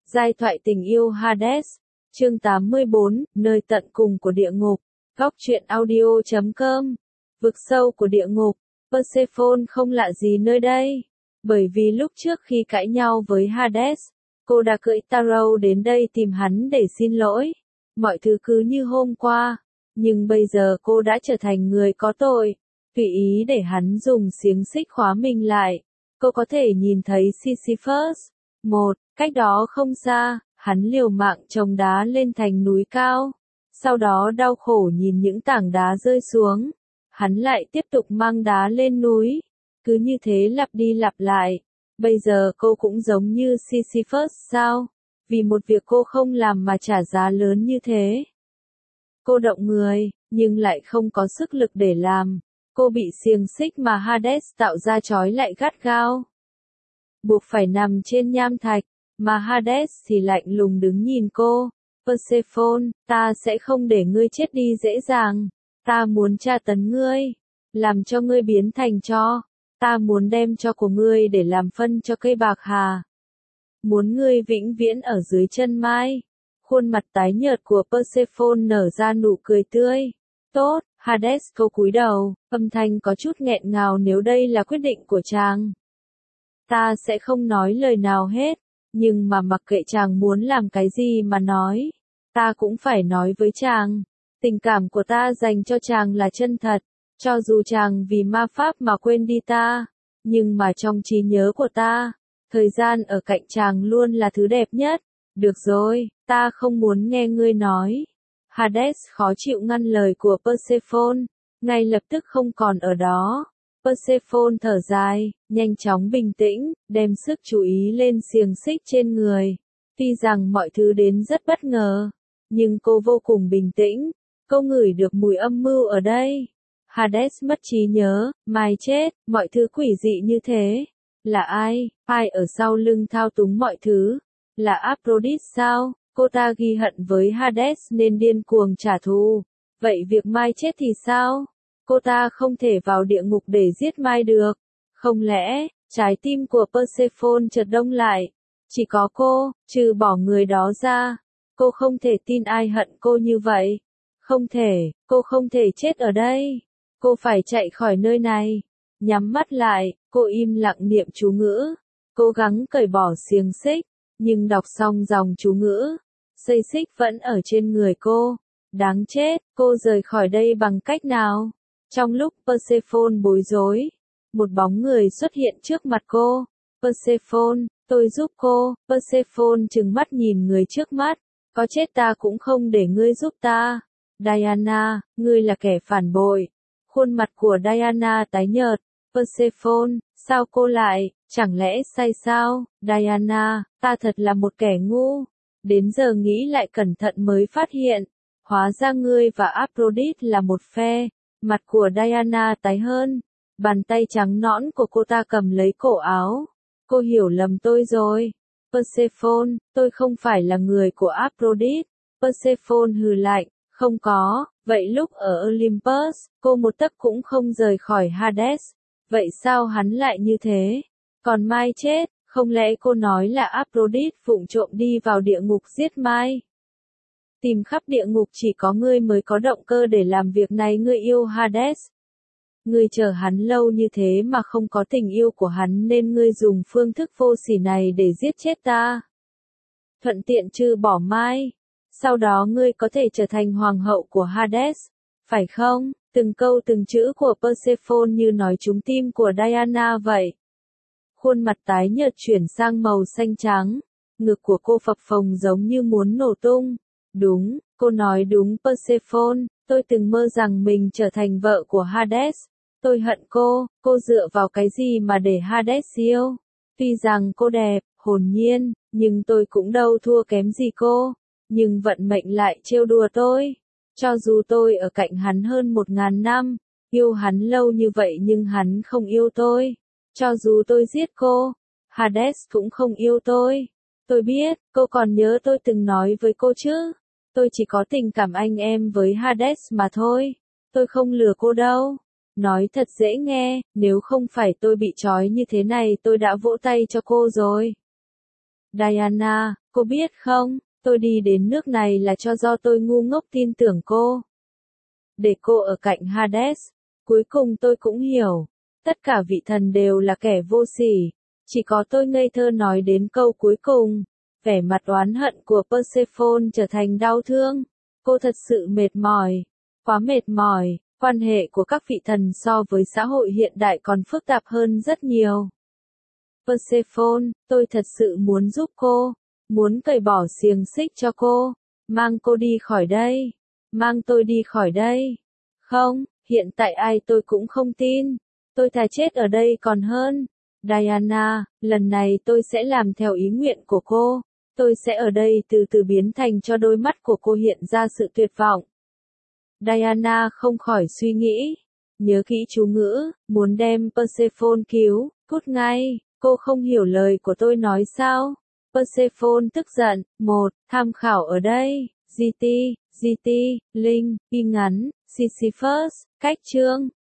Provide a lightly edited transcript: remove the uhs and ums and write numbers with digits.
Giai thoại tình yêu Hades, chương 84, nơi tận cùng của địa ngục, góc truyện audio.com, vực sâu của địa ngục, Persephone không lạ gì nơi đây, bởi vì lúc trước khi cãi nhau với Hades, cô đã cưỡi Tarot đến đây tìm hắn để xin lỗi, mọi thứ cứ như hôm qua, nhưng bây giờ cô đã trở thành người có tội, tùy ý để hắn dùng xiềng xích khóa mình lại, cô có thể nhìn thấy Sisyphus. Cách đó không xa, hắn liều mạng chồng đá lên thành núi cao. Sau đó đau khổ nhìn những tảng đá rơi xuống. Hắn lại tiếp tục mang đá lên núi. Cứ như thế lặp đi lặp lại. Bây giờ cô cũng giống như Sisyphus sao? Vì một việc cô không làm mà trả giá lớn như thế. Cô động người, nhưng lại không có sức lực để làm. Cô bị xiềng xích mà Hades tạo ra trói lại gắt gao. Buộc phải nằm trên nham thạch, mà Hades thì lạnh lùng đứng nhìn cô. Persephone, ta sẽ không để ngươi chết đi dễ dàng. Ta muốn tra tấn ngươi, làm cho ngươi biến thành tro. Ta muốn đem tro của ngươi để làm phân cho cây bạc hà. Muốn ngươi vĩnh viễn ở dưới chân mai. Khuôn mặt tái nhợt của Persephone nở ra nụ cười tươi. Tốt, Hades cô cúi đầu, âm thanh có chút nghẹn ngào nếu đây là quyết định của chàng. Ta sẽ không nói lời nào hết, nhưng mà mặc kệ chàng muốn làm cái gì mà nói, ta cũng phải nói với chàng. Tình cảm của ta dành cho chàng là chân thật, cho dù chàng vì ma pháp mà quên đi ta, nhưng mà trong trí nhớ của ta, thời gian ở cạnh chàng luôn là thứ đẹp nhất. Được rồi, ta không muốn nghe ngươi nói. Hades khó chịu ngăn lời của Persephone, ngay lập tức không còn ở đó. Persephone thở dài, nhanh chóng bình tĩnh, đem sức chú ý lên xiềng xích trên người. Tuy rằng mọi thứ đến rất bất ngờ, nhưng cô vô cùng bình tĩnh. Cô ngửi được mùi âm mưu ở đây. Hades mất trí nhớ, mai chết, mọi thứ quỷ dị như thế. Là ai? Ai ở sau lưng thao túng mọi thứ? Là Aphrodite sao? Cô ta ghi hận với Hades nên điên cuồng trả thù. Vậy việc mai chết thì sao? Cô ta không thể vào địa ngục để giết Mai được. Không lẽ, trái tim của Persephone chợt đông lại. Chỉ có cô, trừ bỏ người đó ra. Cô không thể tin ai hận cô như vậy. Không thể, cô không thể chết ở đây. Cô phải chạy khỏi nơi này. Nhắm mắt lại, cô im lặng niệm chú ngữ. Cố gắng cởi bỏ xiềng xích, nhưng đọc xong dòng chú ngữ. Dây xích vẫn ở trên người cô. Đáng chết, cô rời khỏi đây bằng cách nào? Trong lúc Persephone bối rối, một bóng người xuất hiện trước mặt cô. Persephone, tôi giúp cô. Persephone trừng mắt nhìn người trước mắt. Có chết ta cũng không để ngươi giúp ta. Diana, ngươi là kẻ phản bội. Khuôn mặt của Diana tái nhợt. Persephone, sao cô lại, chẳng lẽ sai sao? Diana, ta thật là một kẻ ngu. Đến giờ nghĩ lại cẩn thận mới phát hiện. Hóa ra ngươi và Aphrodite là một phe. Mặt của Diana tái hơn, bàn tay trắng nõn của cô ta cầm lấy cổ áo. Cô hiểu lầm tôi rồi. Persephone, tôi không phải là người của Aphrodite. Persephone hừ lạnh, không có, vậy lúc ở Olympus, cô một tấc cũng không rời khỏi Hades. Vậy sao hắn lại như thế? Còn Mai chết, không lẽ cô nói là Aphrodite vụng trộm đi vào địa ngục giết Mai? Tìm khắp địa ngục chỉ có ngươi mới có động cơ để làm việc này. Ngươi yêu Hades. Ngươi chờ hắn lâu như thế mà không có tình yêu của hắn nên ngươi dùng phương thức vô sỉ này để giết chết ta. Thuận tiện trừ bỏ Mai. Sau đó ngươi có thể trở thành hoàng hậu của Hades. Phải không? Từng câu từng chữ của Persephone như nói trúng tim của Diana vậy. Khuôn mặt tái nhợt chuyển sang màu xanh trắng. Ngực của cô phập phồng giống như muốn nổ tung. Đúng, cô nói đúng Persephone, tôi từng mơ rằng mình trở thành vợ của Hades. Tôi hận cô dựa vào cái gì mà để Hades yêu? Tuy rằng cô đẹp, hồn nhiên, nhưng tôi cũng đâu thua kém gì cô. Nhưng vận mệnh lại trêu đùa tôi. Cho dù tôi ở cạnh hắn hơn 1000 năm, yêu hắn lâu như vậy nhưng hắn không yêu tôi. Cho dù tôi giết cô, Hades cũng không yêu tôi. Tôi biết, cô còn nhớ tôi từng nói với cô chứ? Tôi chỉ có tình cảm anh em với Hades mà thôi. Tôi không lừa cô đâu. Nói thật dễ nghe, nếu không phải tôi bị trói như thế này tôi đã vỗ tay cho cô rồi. Diana, cô biết không, tôi đi đến nước này là do tôi ngu ngốc tin tưởng cô. Để cô ở cạnh Hades. Cuối cùng tôi cũng hiểu. Tất cả vị thần đều là kẻ vô sỉ. Chỉ có tôi ngây thơ nói đến câu cuối cùng. Vẻ mặt oán hận của Persephone trở thành đau thương. Cô thật sự mệt mỏi. Quá mệt mỏi. Quan hệ của các vị thần so với xã hội hiện đại còn phức tạp hơn rất nhiều. Persephone, tôi thật sự muốn giúp cô. Muốn cởi bỏ xiềng xích cho cô. Mang cô đi khỏi đây. Mang tôi đi khỏi đây. Không, hiện tại ai tôi cũng không tin. Tôi thà chết ở đây còn hơn. Diana, lần này tôi sẽ làm theo ý nguyện của cô. Tôi sẽ ở đây từ từ biến thành cho đôi mắt của cô hiện ra sự tuyệt vọng. Diana không khỏi suy nghĩ. Nhớ kỹ chú ngữ, muốn đem Persephone cứu, cút ngay. Cô không hiểu lời của tôi nói sao? Persephone tức giận. Tham khảo ở đây. GT, Linh, y ngắn, Sisyphus, cách chương.